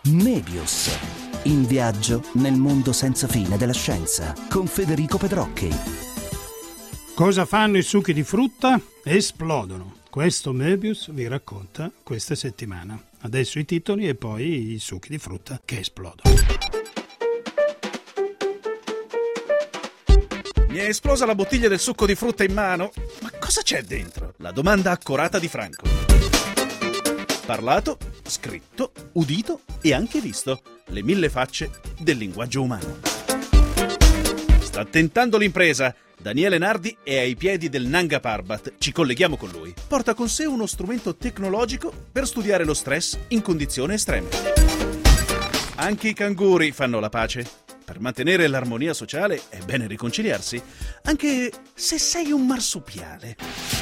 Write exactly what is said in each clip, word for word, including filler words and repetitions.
Mebius. In viaggio nel mondo senza fine della scienza con Federico Pedrocchi. Cosa fanno i succhi di frutta? Esplodono. Questo Mebius vi racconta questa settimana. Adesso i titoli e poi i succhi di frutta che esplodono. Mi è esplosa la bottiglia del succo di frutta in mano. Ma cosa c'è dentro? La domanda accorata di Franco. Parlato, scritto, udito e anche visto. Le mille facce del linguaggio umano. Sta tentando l'impresa. Daniele Nardi è ai piedi del Nanga Parbat. Ci colleghiamo con lui. Porta con sé uno strumento tecnologico per studiare lo stress in condizioni estreme. Anche i canguri fanno la pace. Per mantenere l'armonia sociale è bene riconciliarsi, anche se sei un marsupiale.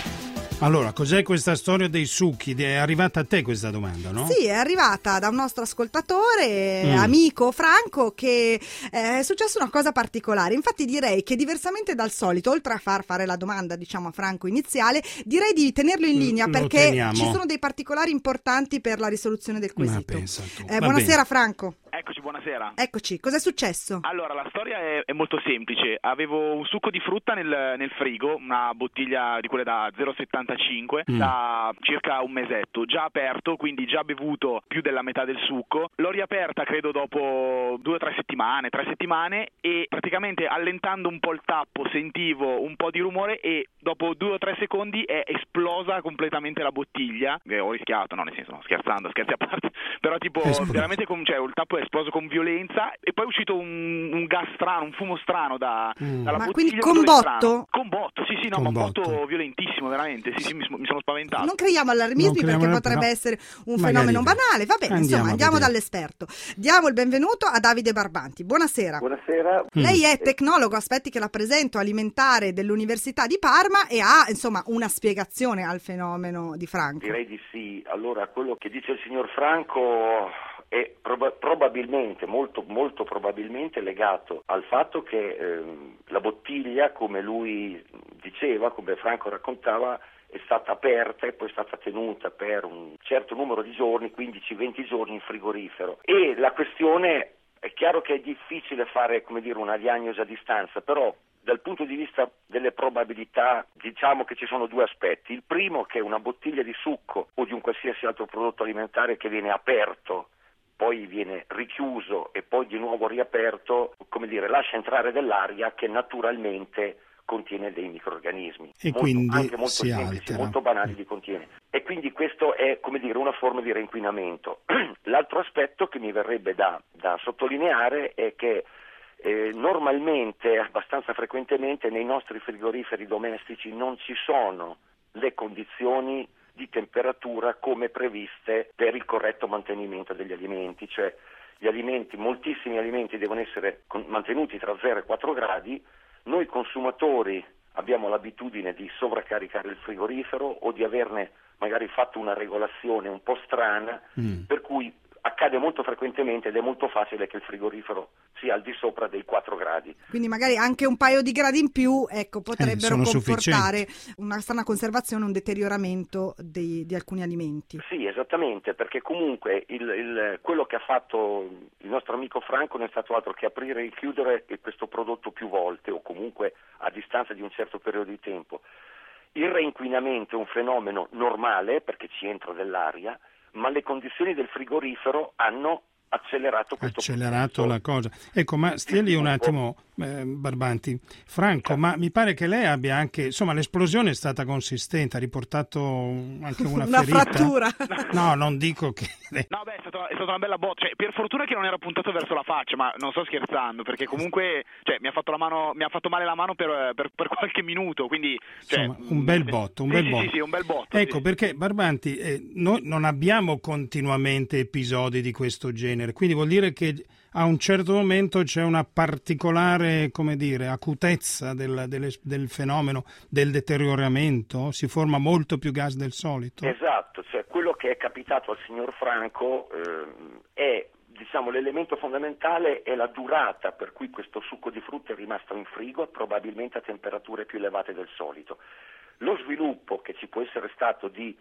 Allora, cos'è questa storia dei succhi? È arrivata a te questa domanda, no? Sì, è arrivata da un nostro ascoltatore, Mm. amico Franco, che eh, è successa una cosa particolare. Infatti direi che diversamente dal solito, oltre a far fare la domanda, diciamo, a Franco iniziale, direi di tenerlo in linea Lo perché teniamo. ci sono dei particolari importanti per la risoluzione del Ma quesito. pensa tu. Eh, Va buonasera Franco. Eccoci, buonasera. Eccoci, cos'è successo? Allora, la storia è, è molto semplice. Avevo un succo di frutta nel, nel frigo, una bottiglia di quelle da zero virgola settantacinque, Mm. da circa un mesetto, già aperto, quindi già bevuto più della metà del succo. L'ho riaperta credo dopo due o tre settimane, tre settimane, e praticamente allentando un po' il tappo sentivo un po' di rumore e dopo due o tre secondi è esplosa completamente la bottiglia. Eh, ho rischiato, no, nel senso, no, scherzando, scherzi a parte, però tipo Esploso. veramente com- cioè, il tappo è esploso con violenza e poi è uscito un, un gas strano, un fumo strano da, Mm. dalla Ma bottiglia. quindi un con odore botto? strano. Con botto, sì sì, no, Con ma un botto. botto violentissimo, veramente, sì sì, mi, mi sono spaventato. Non creiamo allarmismi Non creiamo, perché potrebbe però essere un magari fenomeno vedi. banale. Va bene, Andiamo insomma, a andiamo vedere. dall'esperto. Diamo il benvenuto a Davide Barbanti. Buonasera. Buonasera. Lei è tecnologo, aspetti che la presento, alimentare dell'Università di Parma e ha, insomma, una spiegazione al fenomeno di Franco. Direi di sì. Allora, quello che dice il signor Franco è proba- probabilmente, molto, molto probabilmente legato al fatto che ehm, la bottiglia, come lui diceva, come Franco raccontava, è stata aperta e poi è stata tenuta per un certo numero di giorni, quindici venti giorni in frigorifero. E la questione è chiaro che è difficile fare, come dire, una diagnosi a distanza, però dal punto di vista delle probabilità diciamo che ci sono due aspetti. Il primo, che una bottiglia di succo o di un qualsiasi altro prodotto alimentare che viene aperto, poi viene richiuso e poi di nuovo riaperto, come dire, lascia entrare dell'aria che naturalmente contiene dei microrganismi, E molto, quindi anche molto si semplici, altera. molto banali li contiene. E quindi questo è, come dire, una forma di reinquinamento. L'altro aspetto che mi verrebbe da, da sottolineare è che eh, normalmente, abbastanza frequentemente, nei nostri frigoriferi domestici non ci sono le condizioni di temperatura come previste per il corretto mantenimento degli alimenti, cioè gli alimenti, moltissimi alimenti devono essere con- mantenuti tra zero e quattro gradi. Noi consumatori abbiamo l'abitudine di sovraccaricare il frigorifero o di averne magari fatto una regolazione un po' strana, Mm. per cui accade molto frequentemente ed è molto facile che il frigorifero sia al di sopra dei quattro gradi. Quindi magari anche un paio di gradi in più, ecco, potrebbero sono comportare una strana conservazione, un deterioramento dei- di alcuni alimenti. Sì, esattamente, perché comunque il, il- quello che ha fatto il nostro amico Franco non è stato altro che aprire e chiudere questo prodotto più volte o comunque a distanza di un certo periodo di tempo. Il reinquinamento è un fenomeno normale perché ci entra dell'aria, ma le condizioni del frigorifero hanno accelerato questo accelerato processo. la cosa. Ecco, ma stia lì un attimo, eh, Barbanti. Franco, ma mi pare che lei abbia anche, insomma, l'esplosione è stata consistente, ha riportato anche una, Una ferita. frattura. No, non dico che... No, beh, è stata, è stata una bella botta. Cioè, per fortuna che non era puntato verso la faccia, ma non sto scherzando, perché comunque, cioè, mi ha fatto la mano, mi ha fatto male la mano per, per, per qualche minuto, quindi, cioè, Insomma, un bel botto, un sì, bel sì, botto. Sì, sì, un bel botto. Ecco, sì. perché Barbanti, eh, noi non abbiamo continuamente episodi di questo genere, quindi vuol dire che a un certo momento c'è una particolare, come dire, acutezza del, delle- del fenomeno del deterioramento, si forma molto più gas del solito. Esatto, cioè quello che è capitato al signor Franco ehm, è, diciamo, l'elemento fondamentale è la durata per cui questo succo di frutta è rimasto in frigo, probabilmente a temperature più elevate del solito. Lo sviluppo che ci può essere stato di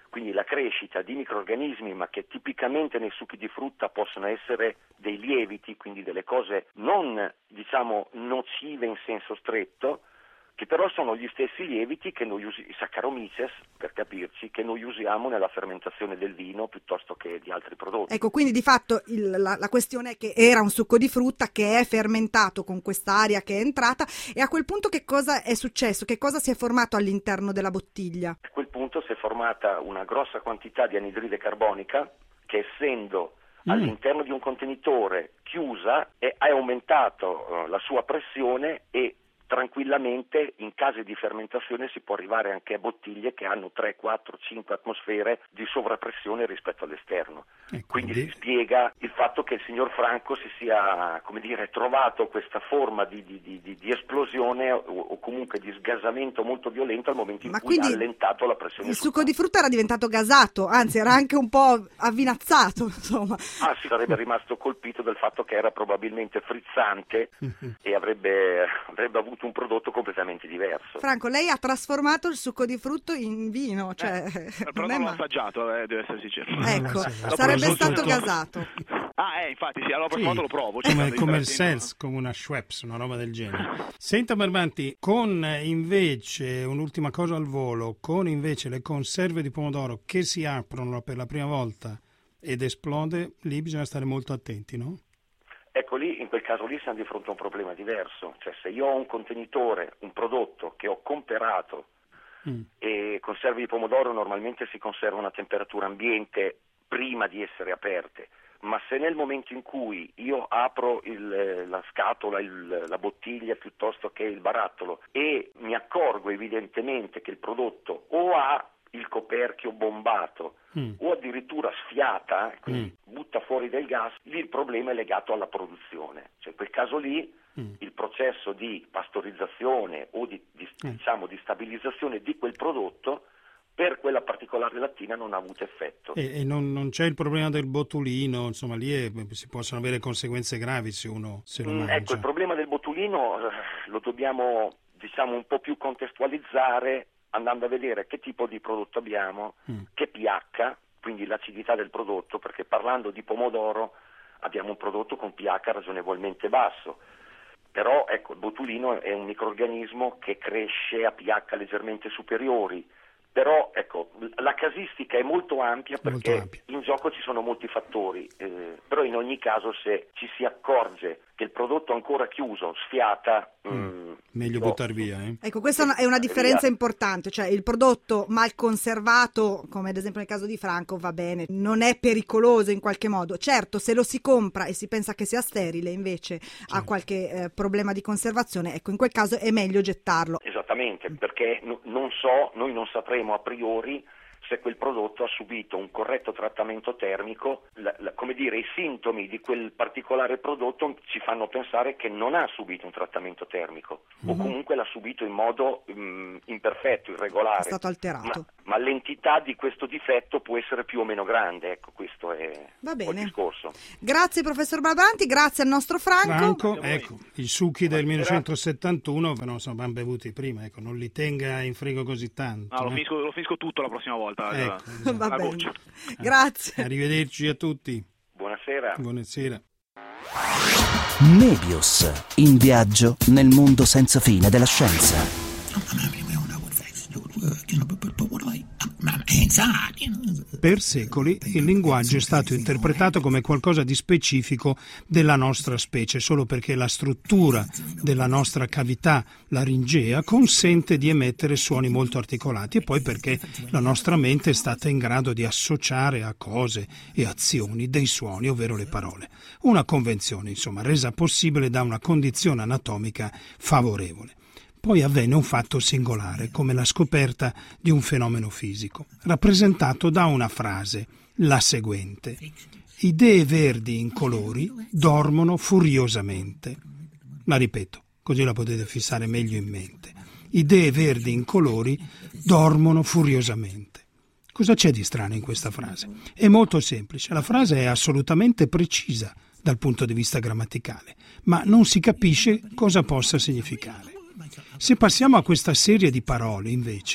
quindi la crescita di microrganismi, ma che tipicamente nei succhi di frutta possono essere dei lieviti, quindi delle cose non, diciamo, nocive in senso stretto, che però sono gli stessi lieviti che noi usiamo, i Saccharomyces, per capirci, che noi usiamo nella fermentazione del vino piuttosto che di altri prodotti. Ecco, quindi di fatto il, la, la questione è che era un succo di frutta che è fermentato con quest'aria che è entrata, e a quel punto che cosa è successo? Che cosa si è formato all'interno della bottiglia? A quel punto si è formata una grossa quantità di anidride carbonica che, essendo mm. all'interno di un contenitore chiusa, è, ha aumentato uh, la sua pressione, e tranquillamente in casi di fermentazione si può arrivare anche a bottiglie che hanno tre, quattro, cinque atmosfere di sovrappressione rispetto all'esterno. E quindi... quindi si spiega il fatto che il signor Franco si sia, come dire, trovato questa forma di, di, di, di esplosione o, o comunque di sgasamento molto violento al momento in Ma cui ha quindi allentato la pressione. Il succo di frutta era diventato gasato, anzi era anche un po' avvinazzato, insomma. Ah, si sarebbe rimasto colpito del fatto che era probabilmente frizzante e avrebbe, avrebbe avuto un prodotto completamente diverso. Franco, lei ha trasformato il succo di frutto in vino, cioè eh, però non, non l'ho assaggiato, eh, devo essere sincero. Ecco, sì, sì. sarebbe stato gasato. Ah, eh, infatti, sì, allora prossima sì. volta lo provo. Come, come il Sels, come una Schweppes, una roba del genere. Senta Barbanti, con invece, un'ultima cosa al volo, con invece le conserve di pomodoro che si aprono per la prima volta ed esplode, lì bisogna stare molto attenti, no? Ecco, lì, in quel caso lì siamo di fronte a un problema diverso, cioè se io ho un contenitore, un prodotto che ho comperato mm. e conserve di pomodoro normalmente si conservano a temperatura ambiente prima di essere aperte, ma se nel momento in cui io apro il, la scatola, il, la bottiglia piuttosto che il barattolo e mi accorgo evidentemente che il prodotto o ha il coperchio bombato mm. o addirittura sfiata, quindi mm. butta fuori del gas, lì il problema è legato alla produzione, cioè in quel caso lì mm. il processo di pastorizzazione o di, di, mm. diciamo, di stabilizzazione di quel prodotto per quella particolare lattina non ha avuto effetto. E, e non, non c'è il problema del botulino, insomma lì è, si possono avere conseguenze gravi se uno se lo mm, mangia. Ecco, il problema del botulino eh, lo dobbiamo, diciamo, un po' più contestualizzare andando a vedere che tipo di prodotto abbiamo, mm. che pH, quindi l'acidità del prodotto, perché parlando di pomodoro abbiamo un prodotto con pH ragionevolmente basso, però ecco, il botulino è un microrganismo che cresce a pH leggermente superiori, però ecco, la casistica è molto ampia perché molto ampia. In gioco ci sono molti fattori, eh, però in ogni caso se ci si accorge che il prodotto ancora chiuso sfiata, mm. mh, meglio no. buttare via. Eh? Ecco, questa è una differenza importante, cioè il prodotto mal conservato, come ad esempio nel caso di Franco, va bene, non è pericoloso in qualche modo. Certo, se lo si compra e si pensa che sia sterile, invece certo. ha qualche eh, problema di conservazione, ecco, in quel caso è meglio gettarlo. Esattamente, perché no, non so, noi non sapremo a priori se quel prodotto ha subito un corretto trattamento termico, la, la, come dire, i sintomi di quel particolare prodotto ci fanno pensare che non ha subito un trattamento termico mm-hmm. o comunque l'ha subito in modo um, imperfetto, irregolare. È stato alterato. Ma, ma l'entità di questo difetto può essere più o meno grande, ecco, questo è Va bene. il discorso. Grazie professor Barbanti, grazie al nostro Franco. Franco, ecco, i succhi del millenovecentosettantuno non sono ben bevuti prima, ecco, non li tenga in frigo così tanto. No, lo, eh? finisco, lo finisco tutto la prossima volta. Ecco, esatto. Va bene. Goccia. Grazie. Arrivederci a tutti. Buonasera. Buonasera. Nebius, in viaggio nel mondo senza fine della scienza. Per secoli il linguaggio è stato interpretato come qualcosa di specifico della nostra specie, solo perché la struttura della nostra cavità laringea consente di emettere suoni molto articolati e poi perché la nostra mente è stata in grado di associare a cose e azioni dei suoni, ovvero le parole. Una convenzione, insomma, resa possibile da una condizione anatomica favorevole. Poi avvenne un fatto singolare, come la scoperta di un fenomeno fisico, rappresentato da una frase, la seguente: idee verdi incolori dormono furiosamente. La ripeto, così la potete fissare meglio in mente. Idee verdi incolori dormono furiosamente. Cosa c'è di strano in questa frase? È molto semplice, la frase è assolutamente precisa dal punto di vista grammaticale, ma non si capisce cosa possa significare. Se passiamo a questa serie di parole, invece,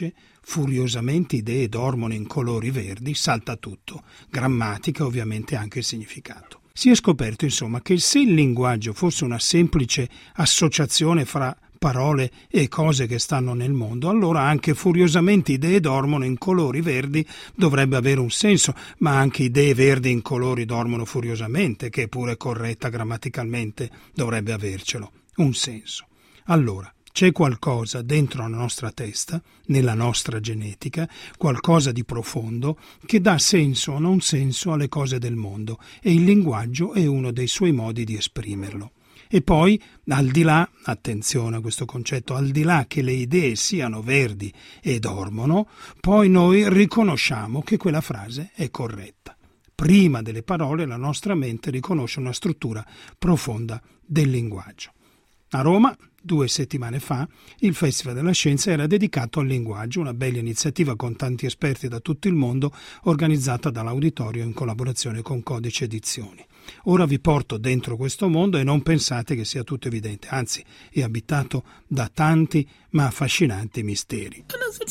furiosamente idee dormono in colori verdi, salta tutto, grammatica, ovviamente anche il significato. Si è scoperto insomma che se il linguaggio fosse una semplice associazione fra parole e cose che stanno nel mondo, allora anche furiosamente idee dormono in colori verdi dovrebbe avere un senso, ma anche idee verdi in colori dormono furiosamente, che è pure corretta grammaticalmente, dovrebbe avercelo un senso. Allora, c'è qualcosa dentro la nostra testa, nella nostra genetica, qualcosa di profondo che dà senso o non senso alle cose del mondo, e il linguaggio è uno dei suoi modi di esprimerlo. E poi, al di là, attenzione a questo concetto, al di là che le idee siano verdi e dormono, poi noi riconosciamo che quella frase è corretta. Prima delle parole la nostra mente riconosce una struttura profonda del linguaggio. A Roma, due settimane fa, il Festival della Scienza era dedicato al linguaggio, una bella iniziativa con tanti esperti da tutto il mondo, organizzata dall'Auditorio in collaborazione con Codice Edizioni. Ora vi porto dentro questo mondo e non pensate che sia tutto evidente, anzi è abitato da tanti ma affascinanti misteri.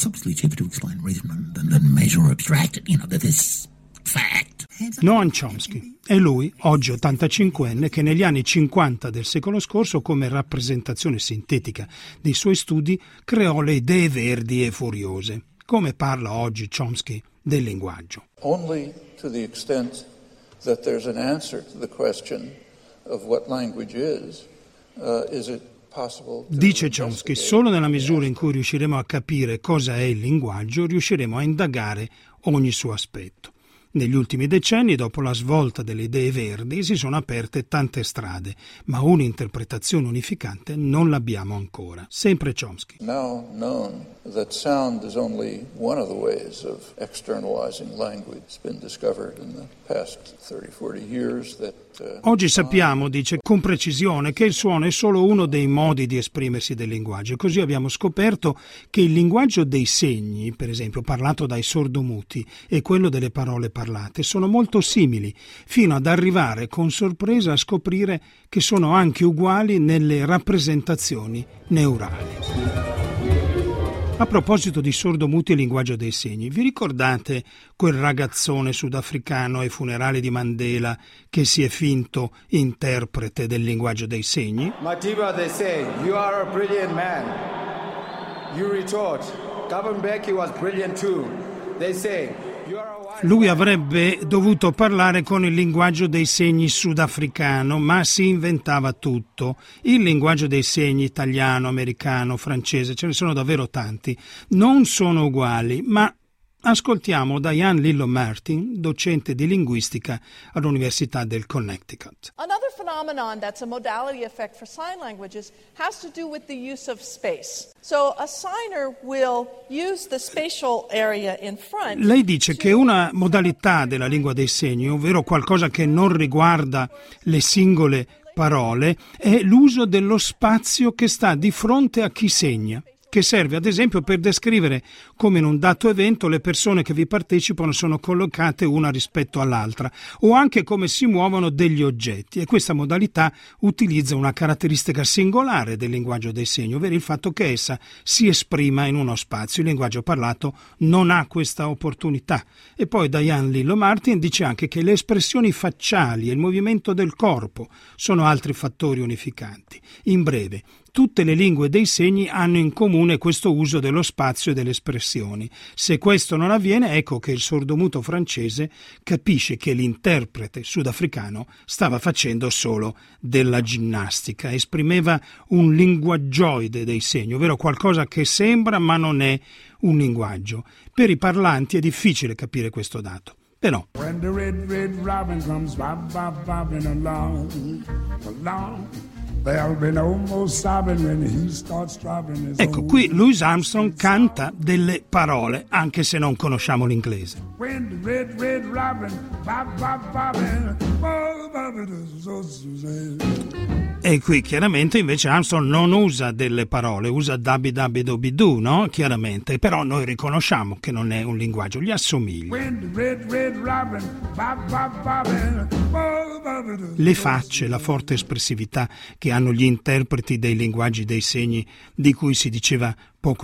Noam Chomsky è lui, oggi ottantacinquenne, che negli anni cinquanta del secolo scorso, come rappresentazione sintetica dei suoi studi, creò le idee verdi e furiose. Come parla oggi Chomsky del linguaggio? Only to the extent that there's an answer to the question of what language is, uh, is it possible to Dice Chomsky, solo nella misura in cui riusciremo a capire cosa è il linguaggio, riusciremo a indagare ogni suo aspetto. Negli ultimi decenni, dopo la svolta delle idee verdi, si sono aperte tante strade, ma un'interpretazione unificante non l'abbiamo ancora. Sempre Chomsky. Now known that sound is only one of the ways of externalizing language. It's been discovered in the past thirty forty years that uh, Oggi sappiamo, dice con precisione, che il suono è solo uno dei modi di esprimersi del linguaggio. Così abbiamo scoperto che il linguaggio dei segni, per esempio parlato dai sordomuti, e quello delle parole parlate sono molto simili, fino ad arrivare con sorpresa a scoprire che sono anche uguali nelle rappresentazioni neurali. A proposito di sordomuti e linguaggio dei segni, vi ricordate quel ragazzone sudafricano ai funerali di Mandela che si è finto interprete del linguaggio dei segni? Matiba, they say, you are a brilliant man. You retort, Govan Mbeki was brilliant too. They say, you are a Lui avrebbe dovuto parlare con il linguaggio dei segni sudafricano, ma si inventava tutto. Il linguaggio dei segni italiano, americano, francese, ce ne sono davvero tanti. Non sono uguali, ma ascoltiamo Diane Lillo Martin, docente di linguistica all'Università del Connecticut. Another phenomenon that's a modality effect for sign languages has to do with the use of space. So a signer will use the spatial area in front. Lei dice che una modalità della lingua dei segni, ovvero qualcosa che non riguarda le singole parole, è l'uso dello spazio che sta di fronte a chi segna, che serve ad esempio per descrivere come in un dato evento le persone che vi partecipano sono collocate una rispetto all'altra, o anche come si muovono degli oggetti, e questa modalità utilizza una caratteristica singolare del linguaggio dei segni, ovvero il fatto che essa si esprima in uno spazio. Il linguaggio parlato non ha questa opportunità. E poi Diane Lillo Martin dice anche che le espressioni facciali e il movimento del corpo sono altri fattori unificanti. In breve, tutte le lingue dei segni hanno in comune questo uso dello spazio e delle espressioni. Se questo non avviene, ecco che il sordomuto francese capisce che l'interprete sudafricano stava facendo solo della ginnastica, esprimeva un linguaggioide dei segni, ovvero qualcosa che sembra ma non è un linguaggio. Per i parlanti è difficile capire questo dato. Però When the red, red robin comes bob, bob, bobbing along, along, there'll be no more sobbing when he starts dropping his ecco, qui Louis Armstrong canta delle parole, anche se non conosciamo l'inglese. When the red, red robin bob, bob, bobbing, bob, bobbing, so Suzanne. E qui chiaramente invece Armstrong non usa delle parole, usa dabbi dabbi dobbi do, no? Chiaramente, però noi riconosciamo che non è un linguaggio, gli assomiglia. When the red, red robin bob, bob, bobbing, bob, bobbing, Le facce, la forte espressività che hanno gli interpreti dei linguaggi dei segni di cui si diceva poco fa.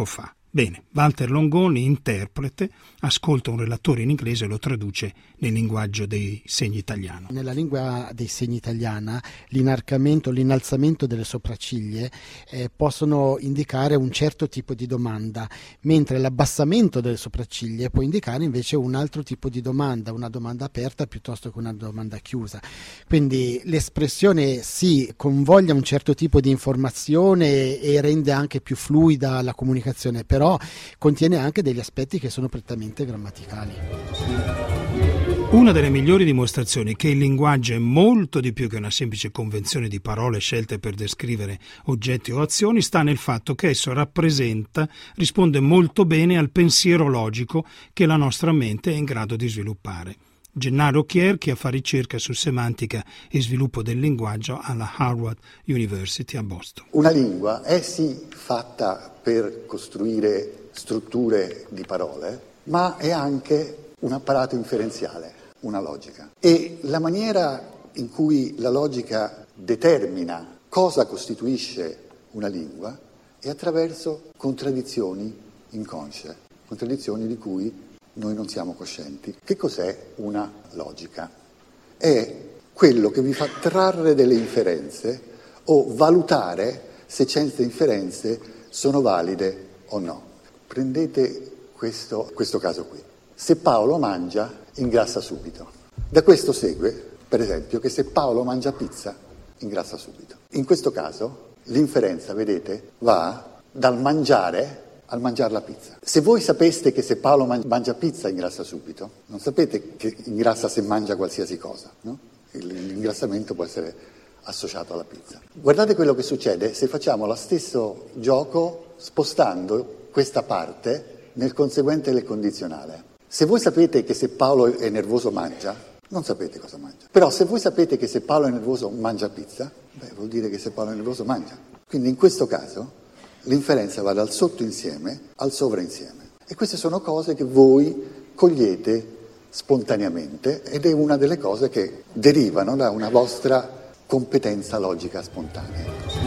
Bene, Walter Longoni, interprete, ascolta un relatore in inglese e lo traduce nel linguaggio dei segni italiano. Nella lingua dei segni italiana l'inarcamento, l'innalzamento delle sopracciglia eh, possono indicare un certo tipo di domanda, mentre l'abbassamento delle sopracciglia può indicare invece un altro tipo di domanda, una domanda aperta piuttosto che una domanda chiusa. Quindi l'espressione sì convoglia un certo tipo di informazione e rende anche più fluida la comunicazione, però contiene anche degli aspetti che sono prettamente grammaticali. Una delle migliori dimostrazioni che il linguaggio è molto di più che una semplice convenzione di parole scelte per descrivere oggetti o azioni sta nel fatto che esso rappresenta, risponde molto bene al pensiero logico che la nostra mente è in grado di sviluppare. Gennaro Chierchi fa ricerca su semantica e sviluppo del linguaggio alla Harvard University a Boston. Una lingua è sì fatta per costruire strutture di parole, ma è anche un apparato inferenziale, una logica. E la maniera in cui la logica determina cosa costituisce una lingua è attraverso contraddizioni inconsce, contraddizioni di cui noi non siamo coscienti. Che cos'è una logica? È quello che vi fa trarre delle inferenze o valutare se certe inferenze sono valide o no. Prendete questo, questo caso qui. Se Paolo mangia, ingrassa subito. Da questo segue, per esempio, che se Paolo mangia pizza, ingrassa subito. In questo caso, l'inferenza, vedete, va dal mangiare al mangiare la pizza. Se voi sapeste che se Paolo mangia pizza ingrassa subito, non sapete che ingrassa se mangia qualsiasi cosa, no? L'ingrassamento può essere associato alla pizza. Guardate quello che succede se facciamo lo stesso gioco spostando questa parte nel conseguente e nel condizionale. Se voi sapete che se Paolo è nervoso mangia, non sapete cosa mangia. Però se voi sapete che se Paolo è nervoso mangia pizza, beh, vuol dire che se Paolo è nervoso mangia. Quindi in questo caso l'inferenza va dal sottoinsieme al sovrainsieme. E queste sono cose che voi cogliete spontaneamente ed è una delle cose che derivano da una vostra competenza logica spontanea.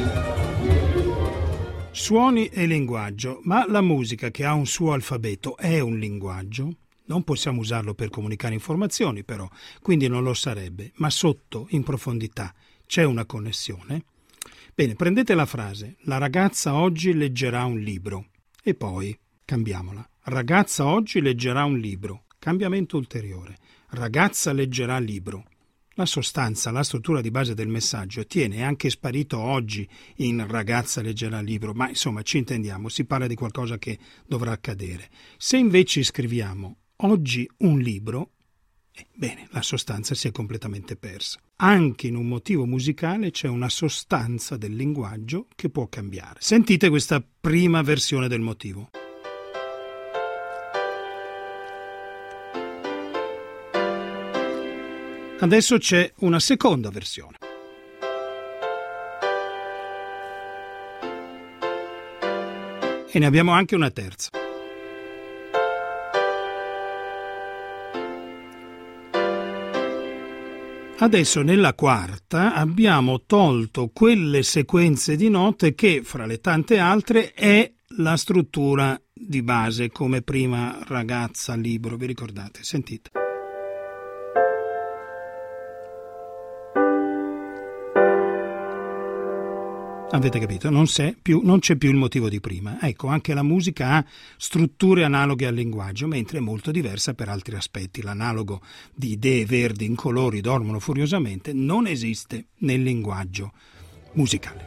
Suoni e linguaggio, ma la musica che ha un suo alfabeto è un linguaggio? Non possiamo usarlo per comunicare informazioni però, quindi non lo sarebbe, ma sotto, in profondità, c'è una connessione? Bene, prendete la frase, la ragazza oggi leggerà un libro, e poi cambiamola. Ragazza oggi leggerà un libro, cambiamento ulteriore. Ragazza leggerà libro. La sostanza, la struttura di base del messaggio tiene, è anche sparito oggi in ragazza leggerà libro, ma insomma ci intendiamo, si parla di qualcosa che dovrà accadere. Se invece scriviamo oggi un libro, eh, bene, la sostanza si è completamente persa. Anche in un motivo musicale c'è una sostanza del linguaggio che può cambiare. Sentite questa prima versione del motivo. Adesso c'è una seconda versione. E ne abbiamo anche una terza. Adesso nella quarta abbiamo tolto quelle sequenze di note che, fra le tante altre, è la struttura di base, come prima ragazza, libro, vi ricordate? Sentite. Avete capito? Non c'è più, non c'è più il motivo di prima. Ecco, anche la musica ha strutture analoghe al linguaggio, mentre è molto diversa per altri aspetti. L'analogo di idee verdi in colori dormono furiosamente non esiste nel linguaggio musicale.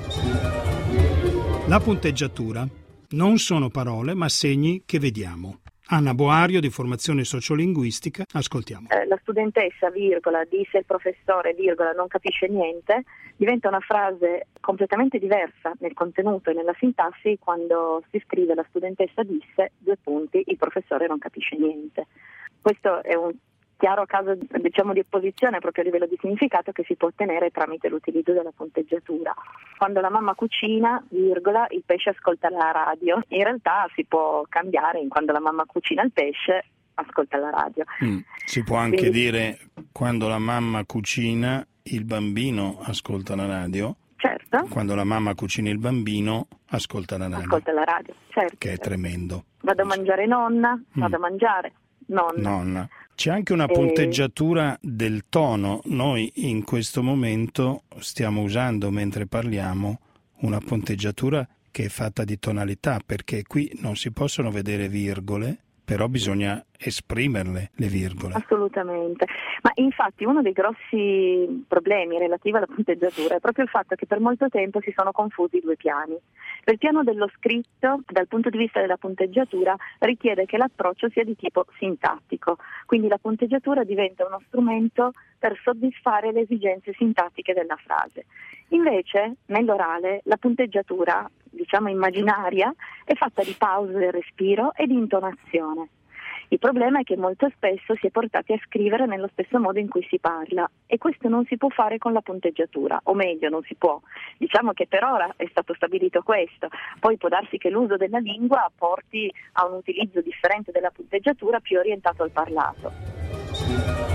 La punteggiatura non sono parole, ma segni che vediamo. Anna Boario, di formazione sociolinguistica, ascoltiamo. Eh, la studentessa, virgola, disse il professore, virgola, non capisce niente, diventa una frase completamente diversa nel contenuto e nella sintassi quando si scrive la studentessa disse, due punti, il professore non capisce niente. Questo è un chiaro caso, diciamo, di opposizione proprio a livello di significato che si può ottenere tramite l'utilizzo della punteggiatura. Quando la mamma cucina, virgola, il pesce ascolta la radio. In realtà si può cambiare in quando la mamma cucina il pesce, ascolta la radio. Mm. Si può anche Quindi, dire quando la mamma cucina, il bambino ascolta la radio? Certo. Giusto. Quando la mamma cucina il bambino, ascolta la radio. Ascolta la radio, certo. Che è tremendo. Vado a mangiare nonna, vado a mangiare nonna. Nonna. C'è anche una E- punteggiatura del tono. Noi in questo momento stiamo usando, mentre parliamo, una punteggiatura che è fatta di tonalità, perché qui non si possono vedere virgole, però bisogna esprimerle le virgole. Assolutamente, ma infatti uno dei grossi problemi relativi alla punteggiatura è proprio il fatto che per molto tempo si sono confusi i due piani. Il piano dello scritto, dal punto di vista della punteggiatura, richiede che l'approccio sia di tipo sintattico, quindi la punteggiatura diventa uno strumento per soddisfare le esigenze sintattiche della frase. Invece, nell'orale, la punteggiatura, diciamo immaginaria, è fatta di pause del respiro e di intonazione. Il problema è che molto spesso si è portati a scrivere nello stesso modo in cui si parla e questo non si può fare con la punteggiatura, o meglio non si può. Diciamo che per ora è stato stabilito questo, poi può darsi che l'uso della lingua porti a un utilizzo differente della punteggiatura più orientato al parlato.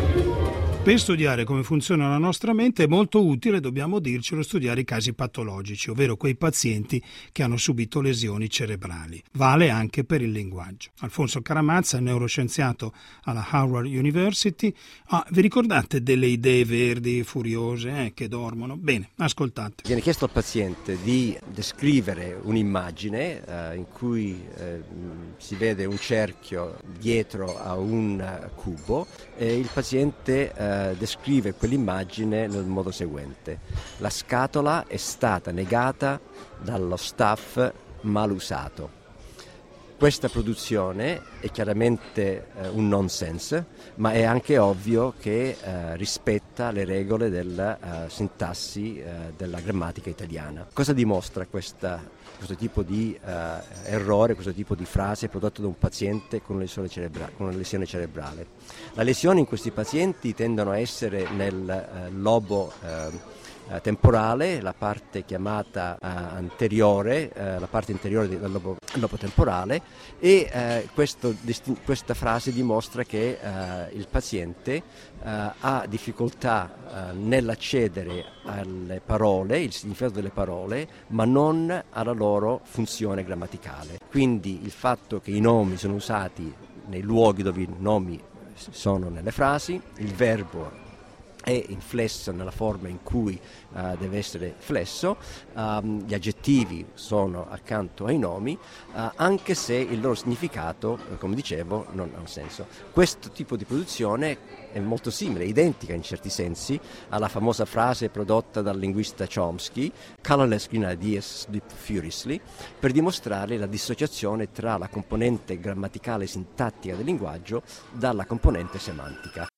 Per studiare come funziona la nostra mente è molto utile, dobbiamo dircelo, studiare i casi patologici, ovvero quei pazienti che hanno subito lesioni cerebrali. Vale anche per il linguaggio. Alfonso Caramazza, neuroscienziato alla Howard University. Ah, vi ricordate delle idee verdi furiose eh, che dormono? Bene, ascoltate. Viene chiesto al paziente di descrivere un'immagine eh, in cui eh, si vede un cerchio dietro a un cubo e il paziente eh, descrive quell'immagine nel modo seguente: la scatola è stata negata dallo staff mal usato. Questa produzione è chiaramente eh, un nonsense, ma è anche ovvio che eh, rispetta le regole della uh, sintassi uh, della grammatica italiana. Cosa dimostra questa, questo tipo di uh, errore, questo tipo di frase prodotto da un paziente con una lesione cerebra- con una lesione cerebrale? La lesione in questi pazienti tendono a essere nel uh, lobo uh, temporale, la parte chiamata uh, anteriore, uh, la parte interiore del lobo, lobo temporale e uh, questo, questa frase dimostra che uh, il paziente uh, ha difficoltà uh, nell'accedere alle parole, il significato delle parole, ma non alla loro funzione grammaticale. Quindi il fatto che i nomi sono usati nei luoghi dove i nomi sono nelle frasi, il verbo è inflesso nella forma in cui uh, deve essere flesso, um, gli aggettivi sono accanto ai nomi, uh, anche se il loro significato, uh, come dicevo, non ha un senso. Questo tipo di produzione è molto simile, identica in certi sensi alla famosa frase prodotta dal linguista Chomsky, "Colorless green ideas sleep furiously", per dimostrare la dissociazione tra la componente grammaticale e sintattica del linguaggio dalla componente semantica.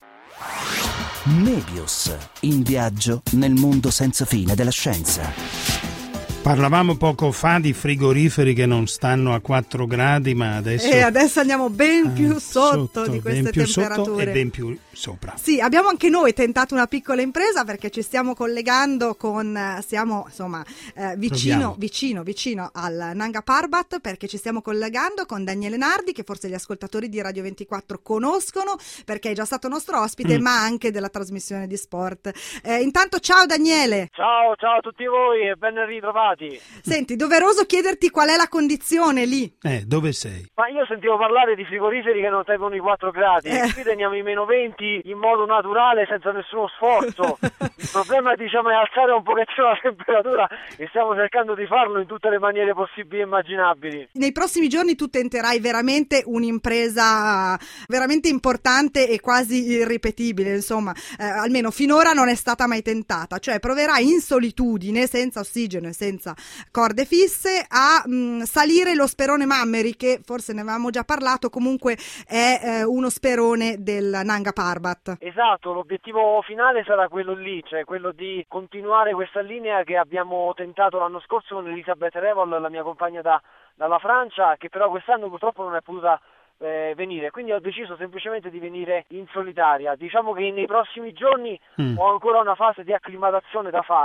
Nebius, in viaggio nel mondo senza fine della scienza. Parlavamo poco fa di frigoriferi che non stanno a quattro gradi, ma adesso... E adesso andiamo ben più ah, sotto, sotto di queste ben più temperature. Sotto e ben più sopra. Sì, abbiamo anche noi tentato una piccola impresa perché ci stiamo collegando con, siamo insomma eh, vicino, vicino, vicino al Nanga Parbat, perché ci stiamo collegando con Daniele Nardi, che forse gli ascoltatori di Radio ventiquattro conoscono perché è già stato nostro ospite, mm. ma anche della trasmissione di sport. Eh, intanto ciao Daniele. Ciao, ciao a tutti voi e ben ritrovati. Senti, doveroso chiederti qual è la condizione lì. Eh, dove sei? Ma io sentivo parlare di frigoriferi che non tengono i quattro gradi, eh. Qui teniamo i meno venti in modo naturale senza nessuno sforzo. Il problema diciamo è alzare un pochettino la temperatura e stiamo cercando di farlo in tutte le maniere possibili e immaginabili. Nei prossimi giorni tu tenterai veramente un'impresa veramente importante e quasi irripetibile, insomma, eh, almeno finora non è stata mai tentata, cioè proverai in solitudine, senza ossigeno e senza corde fisse, a mh, salire lo sperone Mammeri, che forse ne avevamo già parlato, comunque è eh, uno sperone del Nanga Parbat. Esatto, l'obiettivo finale sarà quello lì, cioè quello di continuare questa linea che abbiamo tentato l'anno scorso con Elisabeth Revol, la mia compagna da, dalla Francia, che però quest'anno purtroppo non è potuta Eh, venire, quindi ho deciso semplicemente di venire in solitaria. Diciamo che nei prossimi giorni mm. ho ancora una fase di acclimatazione da fare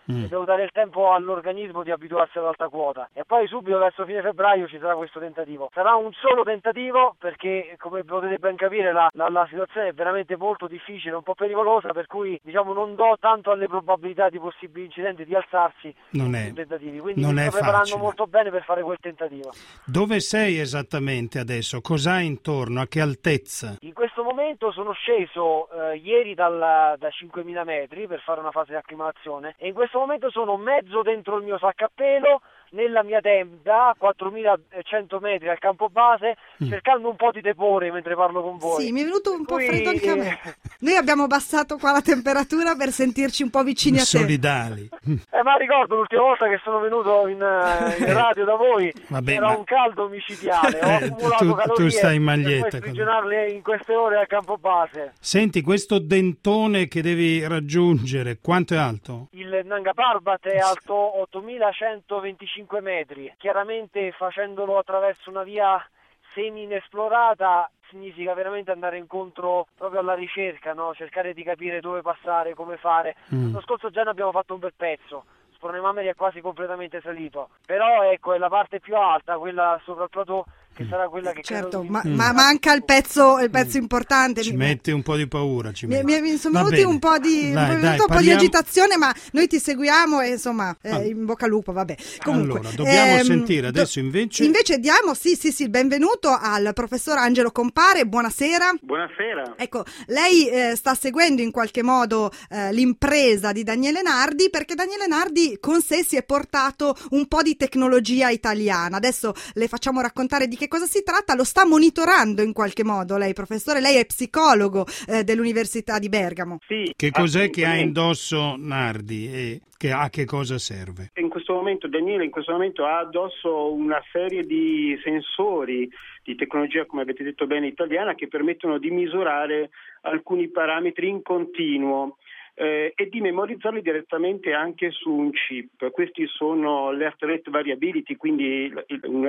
mm. e devo dare il tempo all'organismo di abituarsi all'alta quota. E poi subito verso fine febbraio ci sarà questo tentativo. Sarà un solo tentativo perché, come potete ben capire, la, la, la situazione è veramente molto difficile, un po' pericolosa, per cui diciamo non do tanto alle probabilità di possibili incidenti di alzarsi non è, tentativi. Quindi non mi è sto preparando facile. molto bene per fare quel tentativo. Dove sei esattamente adesso? Cos'hai intorno? A che altezza? In questo momento sono sceso eh, ieri dal, da cinquemila metri per fare una fase di acclimatazione e in questo momento sono mezzo dentro il mio sacco a pelo, nella mia tenda a quattromilacento metri al campo base, mm. cercando un po' di tepore mentre parlo con voi. Sì, mi è venuto un po' Qui... freddo anche a me. Noi abbiamo abbassato qua la temperatura per sentirci un po' vicini a te. Solidali. Eh, ma ricordo l'ultima volta che sono venuto in, in radio da voi, Vabbè, era ma... un caldo micidiale, ho accumulato tu, calorie tu stai in per maglietta. poi sprigionarle in queste ore al campo base. Senti, questo dentone che devi raggiungere, quanto è alto? Il Nanga Parbat è alto ottomilacentoventicinque metri, chiaramente facendolo attraverso una via semi-inesplorata significa veramente andare incontro proprio alla ricerca, no? Cercare di capire dove passare, come fare. Mm. L'anno scorso già ne abbiamo fatto un bel pezzo, Sporone Mammeri è quasi completamente salito, però ecco è la parte più alta, quella sopra il plateau, che sarà quella che certo, credo ma, mi... ma manca il pezzo, il pezzo importante. Ci mi... metti un po' di paura. Ci mi, metti. mi, mi sono Va venuti bene. un po' di, dai, un, dai, po' parliamo... di agitazione, ma noi ti seguiamo e insomma eh, in bocca al lupo, vabbè. Comunque, allora, dobbiamo ehm, sentire adesso do... invece. Invece diamo sì, sì, sì, il benvenuto al professor Angelo Compare. Buonasera. Buonasera. Ecco, lei eh, sta seguendo in qualche modo eh, l'impresa di Daniele Nardi, perché Daniele Nardi con sé si è portato un po' di tecnologia italiana. Adesso le facciamo raccontare di che cosa si tratta. Lo sta monitorando in qualche modo lei, professore? Lei è psicologo eh, dell'Università di Bergamo. Sì. Che cos'è che ha indosso Nardi e che, a che cosa serve? In questo momento Daniele in questo momento ha addosso una serie di sensori di tecnologia, come avete detto bene, italiana, che permettono di misurare alcuni parametri in continuo eh, e di memorizzarli direttamente anche su un chip. Questi sono l'heart rate variability, quindi un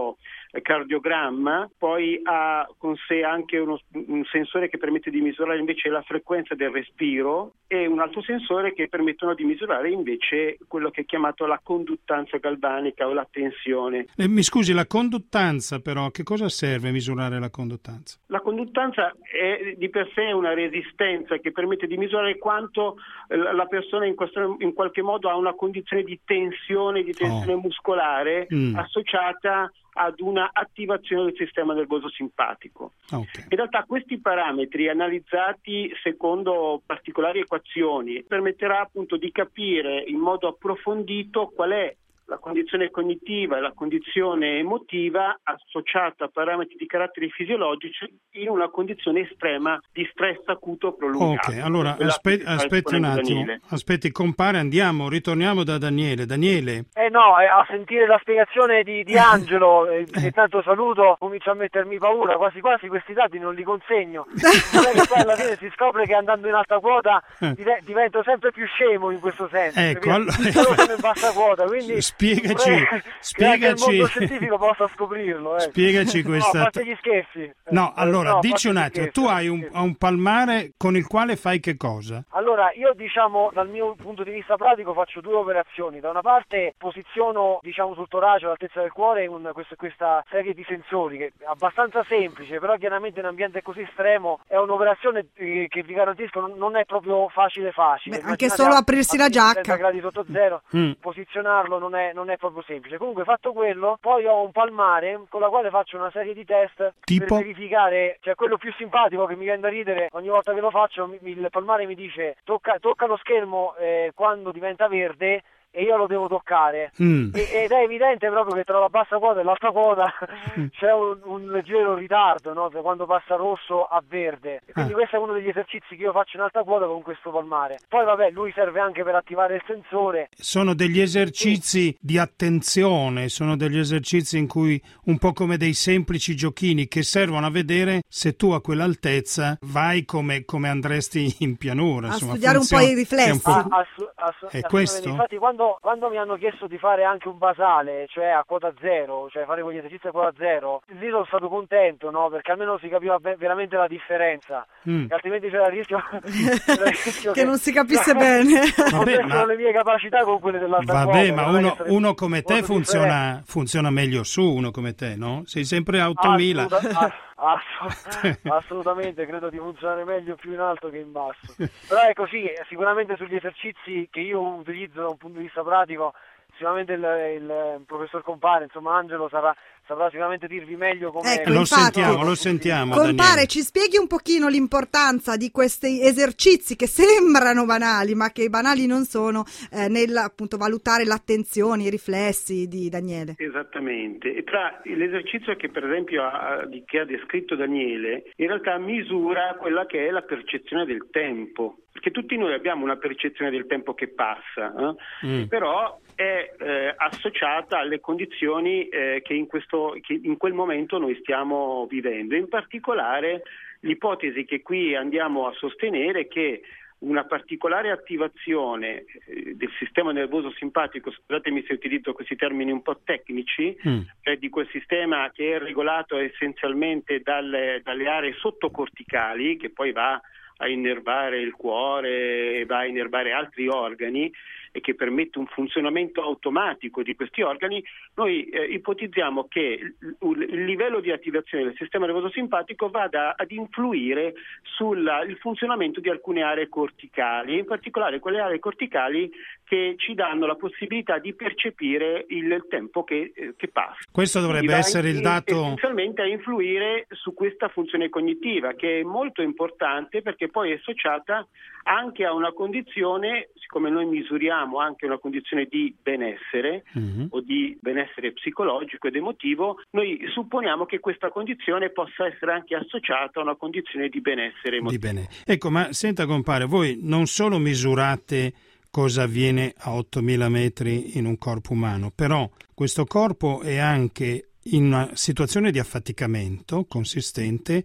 elettrocardiogramma, poi ha con sé anche uno, un sensore che permette di misurare invece la frequenza del respiro e un altro sensore che permettono di misurare invece quello che è chiamato la conduttanza galvanica o la tensione. Eh, mi scusi, la conduttanza però, a che cosa serve misurare la conduttanza? La conduttanza è di per sé una resistenza che permette di misurare quanto la persona in, questo, in qualche modo ha una condizione di tensione, di tensione oh. muscolare mm. associata ad una attivazione del sistema nervoso simpatico. Okay. In realtà questi parametri analizzati secondo particolari equazioni permetterà appunto di capire in modo approfondito qual è la condizione cognitiva e la condizione emotiva associata a parametri di carattere fisiologici in una condizione estrema di stress acuto prolungato. Ok, allora aspe- aspetti un attimo, Daniele. aspetti, compare, andiamo, ritorniamo da Daniele. Daniele? Eh no, eh, a sentire la spiegazione di, di Angelo, eh, che tanto saluto, comincio a mettermi paura, quasi quasi questi dati non li consegno. Che poi alla fine si scopre che andando in alta quota div- divento sempre più scemo in questo senso. Ecco, allora... sono in bassa quota, quindi... Spiegaci, vorrei, spiegaci, che il mondo scientifico possa scoprirlo. Eh. Spiegaci questa. No, a parte gli scherzi. No, allora no, dici un attimo, scherzi, tu hai un, un palmare con il quale fai che cosa? Allora, io diciamo dal mio punto di vista pratico faccio due operazioni. Da una parte posiziono diciamo sul torace all'altezza del cuore un, questa, questa serie di sensori che è abbastanza semplice, però chiaramente in un ambiente così estremo è un'operazione eh, che vi garantisco non, non è proprio facile facile. Beh, anche solo aprirsi la giacca. trenta gradi sotto zero, mm. posizionarlo non è non è proprio semplice. Comunque fatto quello, poi ho un palmare con la quale faccio una serie di test tipo? per verificare, cioè quello più simpatico che mi viene da ridere ogni volta che lo faccio, mi, il palmare mi dice tocca, tocca lo schermo eh, quando diventa verde e io lo devo toccare mm. e, ed è evidente proprio che tra la bassa quota e l'alta quota mm. c'è un, un leggero ritardo, no? Quando passa rosso a verde, e quindi ah. questo è uno degli esercizi che io faccio in alta quota con questo palmare. Poi vabbè, lui serve anche per attivare il sensore. Sono degli esercizi sì. di attenzione, sono degli esercizi in cui un po' come dei semplici giochini che servono a vedere se tu a quell'altezza vai come, come andresti in pianura, a insomma, studiare funziona, un po' i riflessi. Po'... Ah, ass- Assu- È questo? Infatti quando, quando mi hanno chiesto di fare anche un basale, cioè a quota zero, cioè fare quegli esercizi a quota zero, lì sono stato contento, no? Perché almeno si capiva be- veramente la differenza, mm. altrimenti c'era il rischio, c'era il rischio che, che non si capisse bene. Vabbè, ma... le mie capacità con quelle dell'altra Vabbè, quota, ma uno, uno come te funziona, funziona meglio su, uno come te, no? Sei sempre a ottomila. Assoluta, ass- assolutamente, credo di funzionare meglio più in alto che in basso. Però ecco sì, sicuramente sugli esercizi che io utilizzo da un punto di vista pratico, sicuramente il, il professor Compare, insomma Angelo saprà, saprà sicuramente dirvi meglio come... Ecco, lo infatti, sentiamo, lo sentiamo. Compare, Daniele. ci spieghi un pochino l'importanza di questi esercizi che sembrano banali, ma che banali non sono, eh, nel appunto valutare l'attenzione, i riflessi di Daniele. Esattamente. E tra l'esercizio che per esempio ha, che ha descritto Daniele, in realtà misura quella che è la percezione del tempo. Perché tutti noi abbiamo una percezione del tempo che passa, eh? mm. però è eh, associata alle condizioni eh, che, in questo, che in quel momento noi stiamo vivendo. In particolare l'ipotesi che qui andiamo a sostenere è che una particolare attivazione eh, del sistema nervoso simpatico, scusatemi se utilizzo questi termini un po' tecnici, mm. cioè di quel sistema che è regolato essenzialmente dalle, dalle aree sottocorticali, che poi va a innervare il cuore e va a innervare altri organi e che permette un funzionamento automatico di questi organi, noi eh, ipotizziamo che il, il livello di attivazione del sistema nervoso simpatico vada ad influire sul funzionamento di alcune aree corticali, in particolare quelle aree corticali che ci danno la possibilità di percepire il tempo che, eh, che passa. Questo dovrebbe Quindi essere il dato... essenzialmente a influire su questa funzione cognitiva, che è molto importante perché poi è associata anche a una condizione, siccome noi misuriamo anche una condizione di benessere mm-hmm. o di benessere psicologico ed emotivo, noi supponiamo che questa condizione possa essere anche associata a una condizione di benessere emotivo. Di bene. Ecco, ma senta compare, voi non solo misurate cosa avviene a ottomila metri in un corpo umano, però questo corpo è anche in una situazione di affaticamento consistente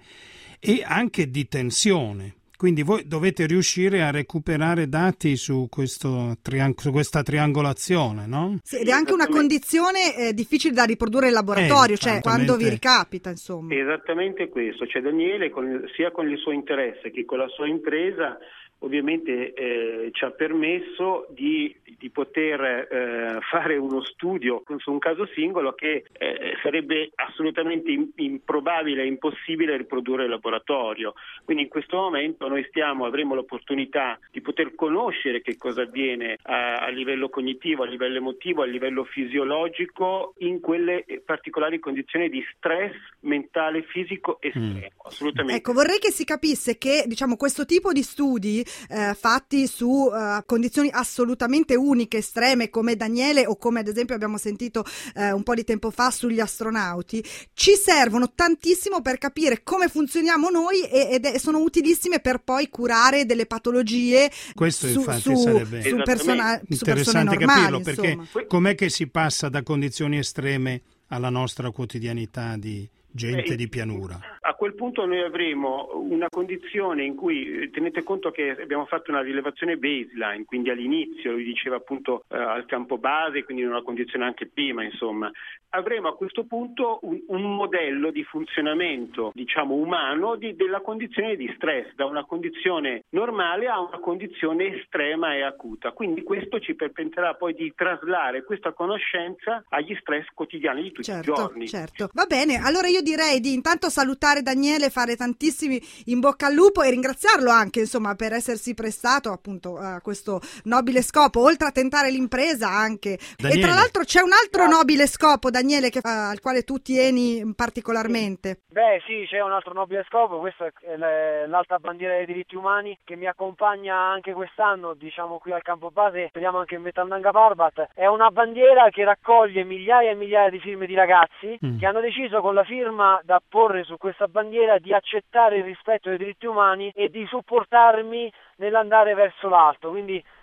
e anche di tensione. Quindi voi dovete riuscire a recuperare dati su, questo triang- su questa triangolazione, no? Sì, ed è anche una condizione eh, difficile da riprodurre in laboratorio, eh, cioè quando vi ricapita, insomma. Esattamente questo, cioè Daniele con, sia con il suo interesse che con la sua impresa ovviamente eh, ci ha permesso di, di poter eh, fare uno studio su un caso singolo che eh, sarebbe assolutamente in, improbabile e impossibile riprodurre in laboratorio. Quindi in questo momento noi stiamo, avremo l'opportunità di poter conoscere che cosa avviene a, a livello cognitivo, a livello emotivo, a livello fisiologico in quelle particolari condizioni di stress mentale, fisico estremo. Mm. Assolutamente. Ecco, vorrei che si capisse che, diciamo, questo tipo di studi Eh, fatti su eh, condizioni assolutamente uniche, estreme, come Daniele o come ad esempio abbiamo sentito eh, un po' di tempo fa sugli astronauti, ci servono tantissimo per capire come funzioniamo noi e, ed è, sono utilissime per poi curare delle patologie. Questo su, infatti su, sarebbe su persona, su interessante normali, capirlo, perché insomma. Com'è che si passa da condizioni estreme alla nostra quotidianità di gente eh, di pianura? A quel punto noi avremo una condizione in cui, tenete conto che abbiamo fatto una rilevazione baseline, quindi all'inizio, lui diceva appunto eh, al campo base, quindi in una condizione anche prima, insomma, avremo a questo punto un, un modello di funzionamento, diciamo umano, di, della condizione di stress, da una condizione normale a una condizione estrema e acuta. Quindi questo ci permetterà poi di traslare questa conoscenza agli stress quotidiani di tutti certo, i giorni. Certo, va bene, allora io direi di intanto salutare Daniele, fare tantissimi in bocca al lupo e ringraziarlo anche, insomma, per essersi prestato appunto a questo nobile scopo, oltre a tentare l'impresa anche. Daniele. E tra l'altro c'è un altro nobile scopo, Daniele, che, uh, al quale tu tieni particolarmente. Beh sì, c'è un altro nobile scopo, questa è l'alta bandiera dei diritti umani che mi accompagna anche quest'anno, diciamo qui al campo base, speriamo anche in Metal Nanga Parbat. È una bandiera che raccoglie migliaia e migliaia di firme di ragazzi mm. che hanno deciso con la firma da porre su questa bandiera di accettare il rispetto dei diritti umani e di supportarmi nell'andare verso l'alto. Quindi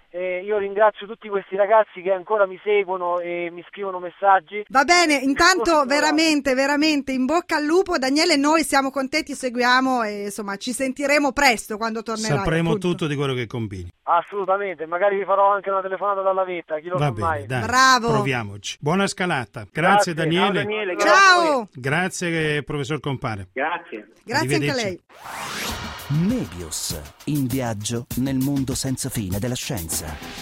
Eh, io ringrazio tutti questi ragazzi che ancora mi seguono e mi scrivono messaggi. Va bene, intanto veramente, veramente in bocca al lupo Daniele, noi siamo contenti, seguiamo e insomma ci sentiremo presto quando tornerai. Sapremo appunto. tutto di quello che combini. Assolutamente, magari vi farò anche una telefonata dalla vetta, chi lo Va sa bene, mai. dai, Bravo. proviamoci. Buona scalata. Grazie, Grazie. Daniele. Ciao, Daniele. Ciao. Grazie professor Compare. Grazie. Grazie anche a lei. Nebius, in viaggio nel mondo senza fine della scienza.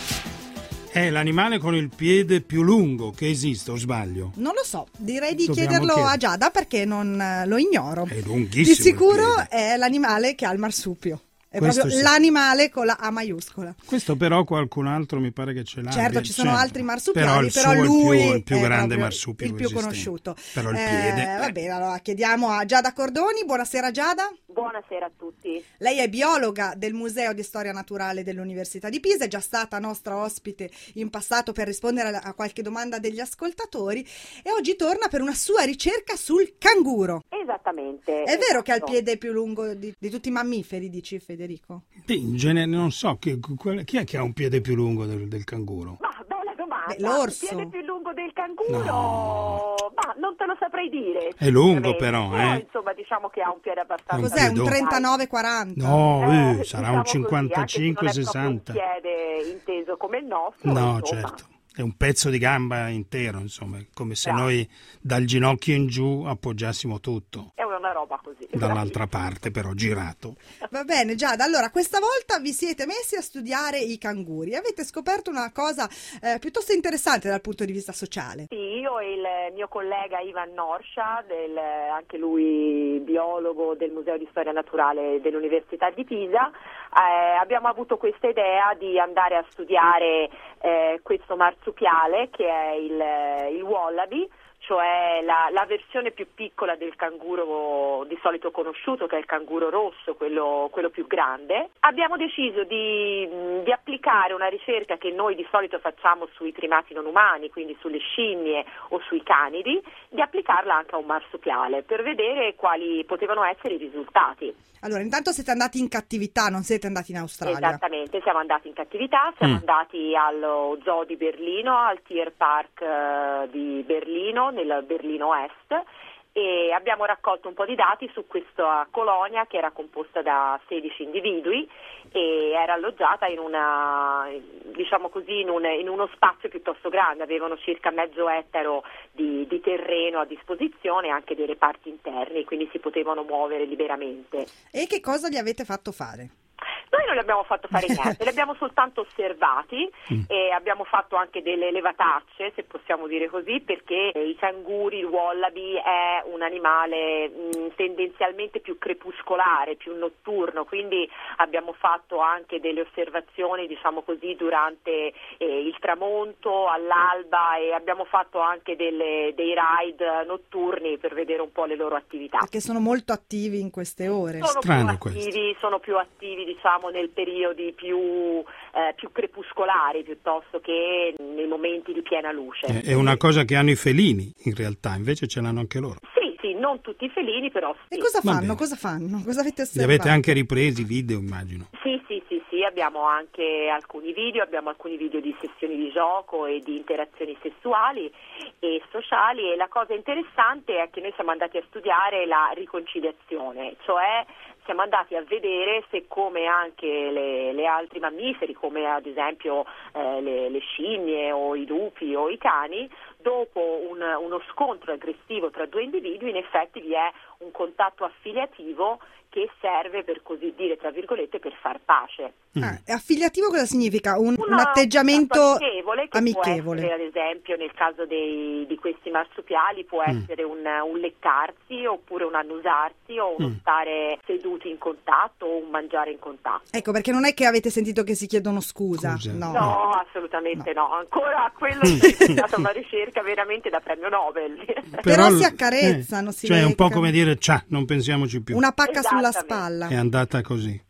È l'animale con il piede più lungo che esiste, o sbaglio? Non lo so, direi di Dobbiamo chiederlo chiedere. a Giada perché non eh, lo ignoro. È lunghissimo. Di sicuro il piede. è l'animale che ha il marsupio. È Questo proprio sì. l'animale con la A maiuscola. Questo però qualcun altro mi pare che ce l'ha. Certo, ci sono Certo. altri marsupiali, però, il però suo lui è il più, il più è grande proprio marsupio il più esistente. conosciuto. Però il Eh, piede. va bene, allora chiediamo a Giada Cordoni. Buonasera Giada. Buonasera a tutti. Lei è biologa del Museo di Storia Naturale dell'Università di Pisa, è già stata nostra ospite in passato per rispondere a qualche domanda degli ascoltatori e oggi torna per una sua ricerca sul canguro. Esattamente. È vero che ha il esatto. piede più lungo di, di tutti i mammiferi, dici Federico? Beh, in genere non so chi, chi è che ha un piede più lungo del, del canguro. Ma bella domanda. Beh, l'orso. Il piede più lungo del canguro? No. Ma non te lo saprei dire. È lungo sinceramente. però, Però, eh. insomma, diciamo che ha un piede abbastanza. Un Cos'è, un piedone. trentanove quaranta? No, eh, Eh, sarà diciamo un così, cinquantacinque anche se non è sessanta. proprio un piede inteso come il nostro. No, insomma. certo. È un pezzo di gamba intero, insomma, è come se Bravo. noi dal ginocchio in giù appoggiassimo tutto. È una roba così. Dall'altra parte però girato. Va bene Giada, allora questa volta vi siete messi a studiare i canguri e avete scoperto una cosa eh, piuttosto interessante dal punto di vista sociale. Sì, io e il mio collega Ivan Norsha, del, anche lui biologo del Museo di Storia Naturale dell'Università di Pisa, eh, abbiamo avuto questa idea di andare a studiare eh, questo marsupiale che è il, il wallaby, cioè la, la versione più piccola del canguro di solito conosciuto, che è il canguro rosso, quello, quello più grande. Abbiamo deciso di, di applicare una ricerca che noi di solito facciamo sui primati non umani, quindi sulle scimmie o sui canidi, di applicarla anche a un marsupiale per vedere quali potevano essere i risultati. Allora, intanto siete andati in cattività, non siete andati in Australia. Esattamente, siamo andati in cattività, siamo Mm. andati allo zoo di Berlino, al Tier Park eh, di Berlino, nel Berlino Est, e abbiamo raccolto un po' di dati su questa colonia che era composta da sedici individui e era alloggiata in una, diciamo così, in, un, in uno spazio piuttosto grande, avevano circa mezzo ettaro di, di terreno a disposizione, anche dei reparti interni, quindi si potevano muovere liberamente. E che cosa gli avete fatto fare? Noi non le abbiamo fatto fare niente, li abbiamo soltanto osservati e abbiamo fatto anche delle levatacce, se possiamo dire così, perché i canguri, il wallaby è un animale mh, tendenzialmente più crepuscolare, più notturno, quindi abbiamo fatto anche delle osservazioni, diciamo così, durante eh, il tramonto, all'alba, e abbiamo fatto anche delle, dei ride notturni per vedere un po' le loro attività. Perché sono molto attivi in queste ore. Sono Strano più attivi, sono più attivi diciamo nel periodi più, eh, più crepuscolari piuttosto che nei momenti di piena luce. È una cosa che hanno i felini in realtà, invece ce l'hanno anche loro. Sì, sì, non tutti i felini, però sì. E cosa Va fanno? bene. Cosa fanno? Cosa avete Li osservato? avete anche ripresi i video, immagino. Sì, sì, sì, sì, abbiamo anche alcuni video, abbiamo alcuni video di sessioni di gioco e di interazioni sessuali e sociali, e la cosa interessante è che noi siamo andati a studiare la riconciliazione, cioè siamo andati a vedere se, come anche le, le altri mammiferi, come ad esempio eh, le, le scimmie o i lupi o i cani, dopo un, uno scontro aggressivo tra due individui in effetti vi è un contatto affiliativo che serve, per così dire, tra virgolette, per far pace. Ah, affiliativo cosa significa? Un, un Una- atteggiamento amichevole, che amichevole. può essere, ad esempio, nel caso dei, di questi marsupiali, può Mm. essere un, un leccarsi, oppure un annusarsi, o uno Mm. stare seduti in contatto, o un mangiare in contatto. Ecco, perché non è che avete sentito che si chiedono scusa. Scusa. No. No, assolutamente no. Ancora quello è stata una ricerca veramente da premio Nobel. Però si l- accarezzano, si Cioè è un po' leccano. come dire, ciao, non pensiamoci più. Una pacca sulla Esattamente. spalla. È andata così.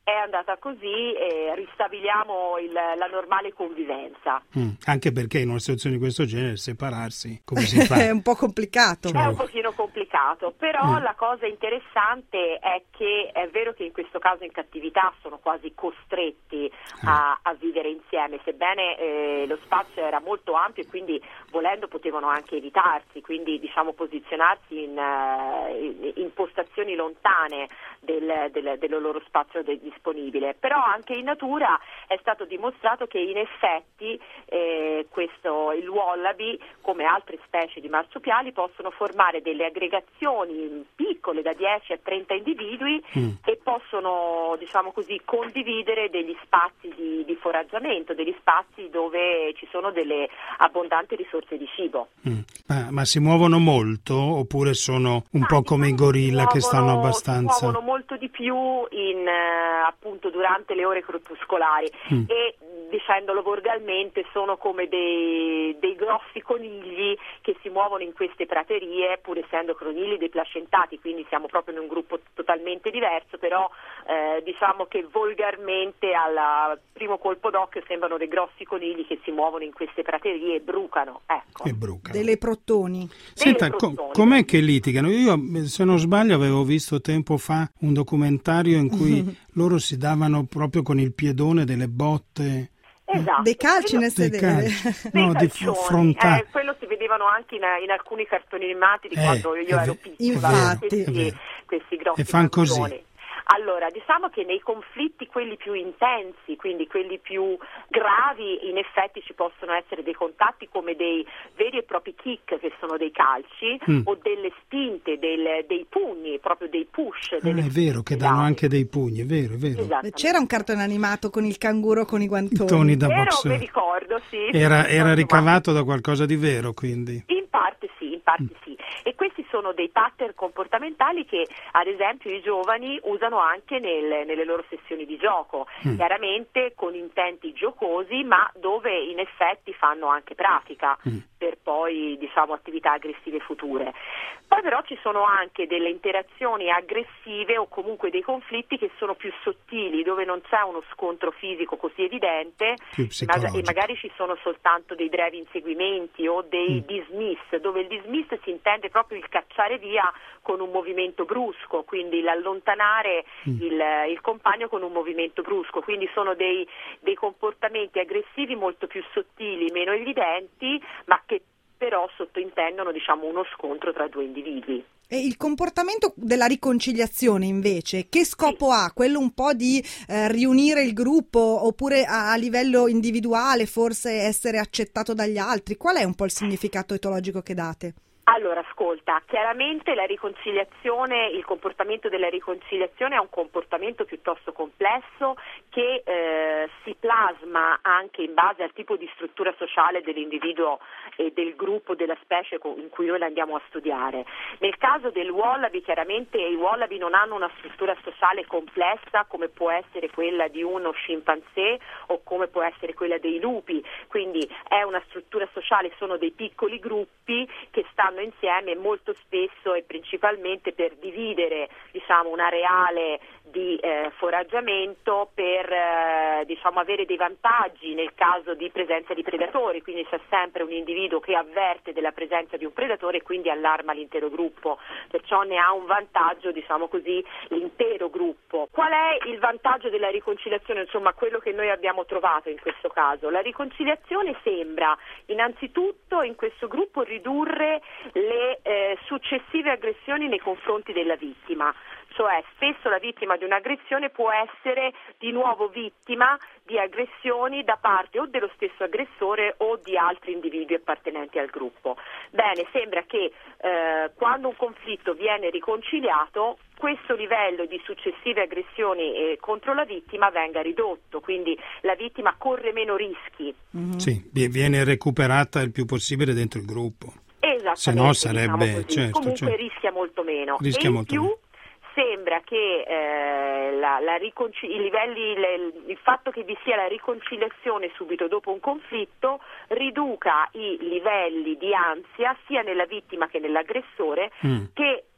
è andata così e ristabiliamo il, la normale convivenza. Mm, anche perché in una situazione di questo genere separarsi, come si fa? È un po' complicato. È un pochino complicato, però Mm. la cosa interessante è che è vero che in questo caso in cattività sono quasi costretti a, a vivere insieme, sebbene eh, lo spazio era molto ampio e quindi volendo potevano anche evitarsi, quindi diciamo posizionarsi in, uh, in, in postazioni lontane del, del, del loro spazio de- disponibile. Però anche in natura è stato dimostrato che in effetti eh, questo, il wallaby, come altre specie di marsupiali, possono formare delle aggregazioni piccole da dieci a trenta individui mm. e possono, diciamo così, condividere degli spazi di, di foraggiamento, degli spazi dove ci sono delle abbondanti risorse di cibo. Mm. Ma, ma si muovono molto oppure sono un ah, po' come i gorilla muovono, che stanno abbastanza? Si muovono molto di più in, eh, appunto durante le ore crepuscolari mm. e dicendolo volgarmente sono come dei, dei grossi conigli che si muovono in queste praterie, pur essendo conigli dei placentati, quindi siamo proprio in un gruppo totalmente diverso, però eh, diciamo che volgarmente al primo colpo d'occhio sembrano dei grossi conigli che si muovono in queste praterie e brucano, ecco. E brucano. Delle prottoni. Senta, Delle prottoni. Com- com'è che litigano? Io, se non sbaglio, avevo visto tempo fa un documentario in cui loro si davano proprio con il piedone delle botte. Esatto. Dei calci quello, nel sedere. Calci. Dei No, di frontali. Eh, quello si vedevano anche in, in alcuni cartoni animati di eh, quando io ero ve- piccola. Infatti. Questi, questi grossi E fan così. cartoni. Allora, diciamo che nei conflitti quelli più intensi, quindi quelli più gravi, in effetti ci possono essere dei contatti come dei veri e propri kick, che sono dei calci, mm. o delle spinte, del, dei pugni, proprio dei push. Ah, è vero che danno anche dei pugni, è vero, è vero. C'era un cartone animato con il canguro con i guantoni. Toni da Vero, boxer. mi ricordo, sì. Era, sì, era sì, ricavato da qualcosa di vero, quindi. In parte sì, in parte mm. sì. E questi sono dei pattern comportamentali che ad esempio i giovani usano anche nel, nelle loro sessioni di gioco, mm. chiaramente con intenti giocosi, ma dove in effetti fanno anche pratica mm. per poi, diciamo, attività aggressive future. Poi però ci sono anche delle interazioni aggressive o comunque dei conflitti che sono più sottili, dove non c'è uno scontro fisico così evidente e magari ci sono soltanto dei brevi inseguimenti o dei mm. dismiss, dove il dismiss si intende proprio il cacciare via con un movimento brusco, quindi l'allontanare mm. il, il compagno con un movimento brusco, quindi sono dei, dei comportamenti aggressivi molto più sottili, meno evidenti, ma che però sottointendono, diciamo, uno scontro tra due individui. E il comportamento della riconciliazione invece, che scopo sì. ha? Quello un po' di eh, riunire il gruppo oppure a, a livello individuale forse essere accettato dagli altri? Qual è un po' il significato etologico che date? Allora, ascolta, chiaramente la riconciliazione, il comportamento della riconciliazione è un comportamento piuttosto complesso che eh, si plasma anche in base al tipo di struttura sociale dell'individuo e del gruppo, della specie in cui noi la andiamo a studiare. Nel caso del wallaby, chiaramente i wallaby non hanno una struttura sociale complessa come può essere quella di uno scimpanzé o come può essere quella dei lupi, quindi è una struttura sociale, sono dei piccoli gruppi che stanno insieme molto spesso e principalmente per dividere, diciamo, un areale di eh, foraggiamento per eh, diciamo avere dei vantaggi nel caso di presenza di predatori, quindi c'è sempre un individuo che avverte della presenza di un predatore e quindi allarma l'intero gruppo, perciò ne ha un vantaggio, diciamo così, l'intero gruppo. Qual è il vantaggio della riconciliazione? Insomma, quello che noi abbiamo trovato in questo caso. La riconciliazione sembra innanzitutto in questo gruppo ridurre le eh, successive aggressioni nei confronti della vittima, cioè spesso la vittima di un'aggressione può essere di nuovo vittima di aggressioni da parte o dello stesso aggressore o di altri individui appartenenti al gruppo. Bene, sembra che eh, quando un conflitto viene riconciliato questo livello di successive aggressioni eh, contro la vittima venga ridotto, quindi la vittima corre meno rischi. Mm-hmm. Sì, viene recuperata il più possibile dentro il gruppo. Esattamente, se no sarebbe, diciamo certo, comunque certo. rischia molto meno. Rischia e molto in più meno. Sembra che eh, la, la riconci- i livelli, le, il fatto che vi sia la riconciliazione subito dopo un conflitto riduca i livelli di ansia sia nella vittima che nell'aggressore, mm. che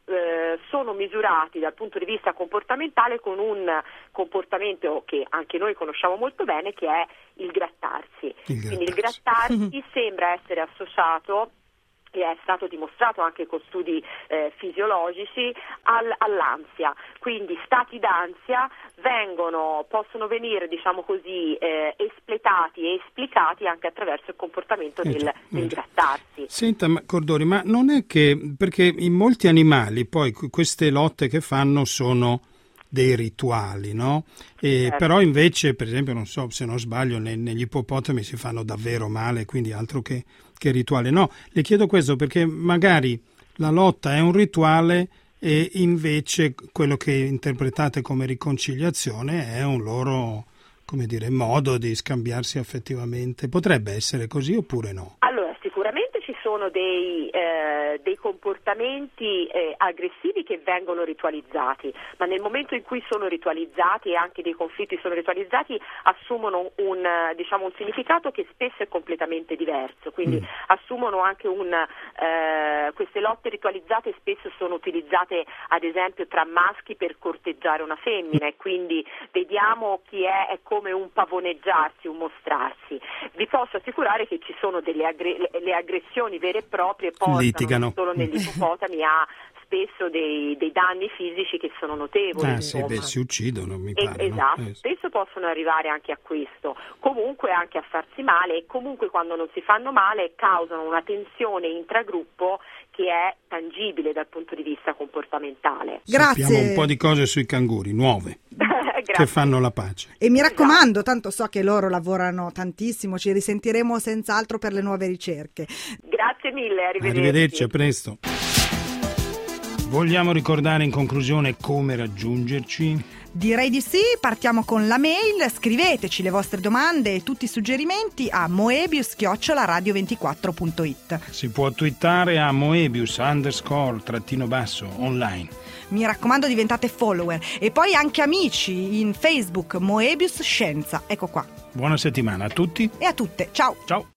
eh, sono misurati dal punto di vista comportamentale con un comportamento che anche noi conosciamo molto bene, che è il grattarsi. Il Quindi il grattarsi sembra essere associato, e è stato dimostrato anche con studi eh, fisiologici, al, all'ansia. Quindi stati d'ansia vengono, possono venire, diciamo così, eh, espletati e esplicati anche attraverso il comportamento eh del, già, del eh grattarsi. Senta, ma, Cordori, ma non è che, perché in molti animali poi queste lotte che fanno sono dei rituali, no? E certo. Però invece, per esempio, non so se non sbaglio, ne, negli ippopotami si fanno davvero male, quindi altro che, che rituale. No, le chiedo questo perché magari la lotta è un rituale e invece quello che interpretate come riconciliazione è un loro, come dire, modo di scambiarsi affettivamente. Potrebbe essere così oppure no? Allora, sicuramente ci sono dei, eh, dei comportamenti eh, aggressivi che vengono ritualizzati, ma nel momento in cui sono ritualizzati e anche dei conflitti sono ritualizzati, assumono un, diciamo, un significato che spesso è completamente diverso, quindi mm. assumono anche un, eh, queste lotte ritualizzate spesso sono utilizzate ad esempio tra maschi per corteggiare una femmina, e quindi vediamo chi è, è come un pavoneggiarsi, un mostrarsi. Vi posso assicurare che ci sono delle aggre- le aggressioni vere e proprie, portano Litigano. non solo negli ippopotami a spesso dei, dei danni fisici che sono notevoli. Ah sì, beh, si uccidono, mi pare. Eh, esatto, no? eh. Spesso possono arrivare anche a questo, comunque anche a farsi male, e comunque quando non si fanno male causano una tensione intragruppo che è tangibile dal punto di vista comportamentale. Grazie. Sappiamo un po' di cose sui canguri, nuove, che fanno la pace. E mi raccomando, tanto so che loro lavorano tantissimo, ci risentiremo senz'altro per le nuove ricerche. Grazie mille, arrivederci. Arrivederci, a presto. Vogliamo ricordare in conclusione come raggiungerci? Direi di sì, partiamo con la mail, scriveteci le vostre domande e tutti i suggerimenti a moebius chiocciola radio ventiquattro punto it. Si può twittare a moebius underscore trattino basso online. Mi raccomando, diventate follower e poi anche amici in Facebook Moebius Scienza. Ecco qua. Buona settimana a tutti e a tutte. Ciao. Ciao.